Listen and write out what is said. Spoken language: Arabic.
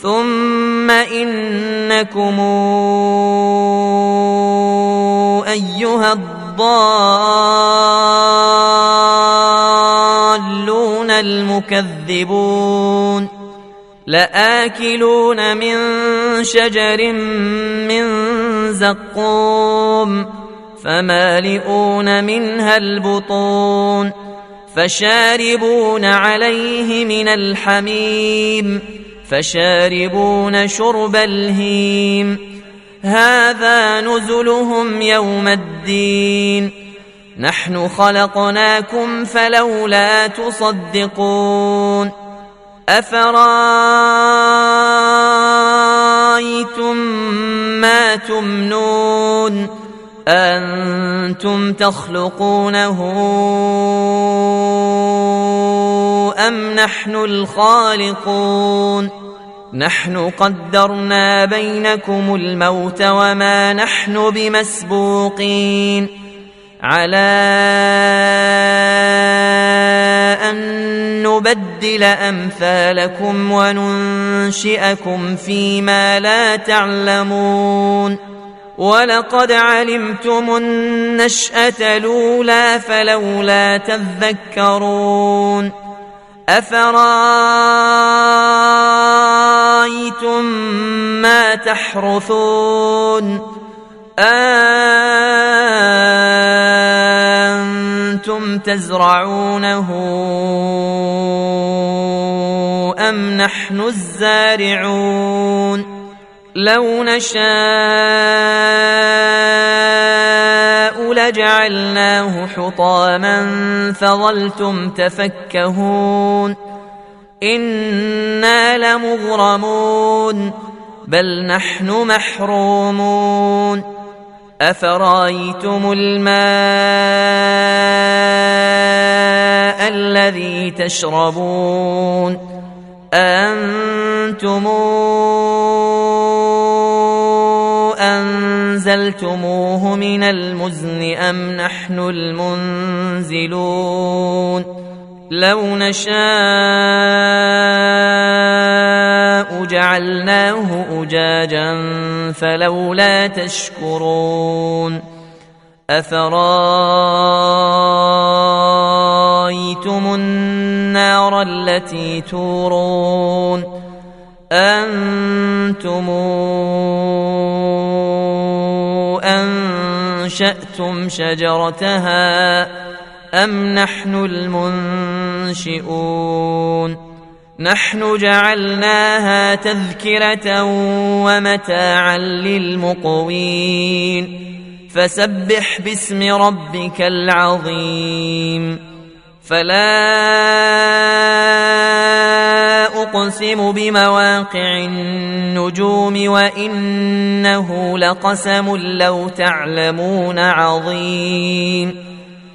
ثم إنكم أيها الضالون المكذبون لآكلون من شجر من زقوم فمالئون منها البطون فشاربون عليه من الحميم فشاربون شرب الهيم هذا نزلهم يوم الدين نحن خلقناكم فلولا تصدقون أفرأيتم ما تمنون أنتم تخلقونه أم نحن الخالقون نحن قدرنا بينكم الموت وما نحن بمسبوقين على أن نبدل أمثالكم وننشئكم فيما لا تعلمون ولقد علمتم النشأة الأولى فلولا تذكرون أفرأيتم ما تحرثون أنتم تزرعونه أم نحن الزارعون لو نشاء لجعلناه حطاما فظلتم تفكهون إنا لمغرمون بل نحن محرومون أفرأيتم الماء الذي تشربون أنتم أنزلتموه من المزن أم نحن المنزلون لو نشاء جعلناه أجاجا فلولا تشكرون أفرأيتم النار التي تورون أنتم أنشأتم شجرتها أم نحن المنشئون نحن جعلناها تذكرة ومتاعا للمقوين فسبح باسم ربك العظيم فلا أقسم بمواقع النجوم وإنه لقسم لو تعلمون عظيم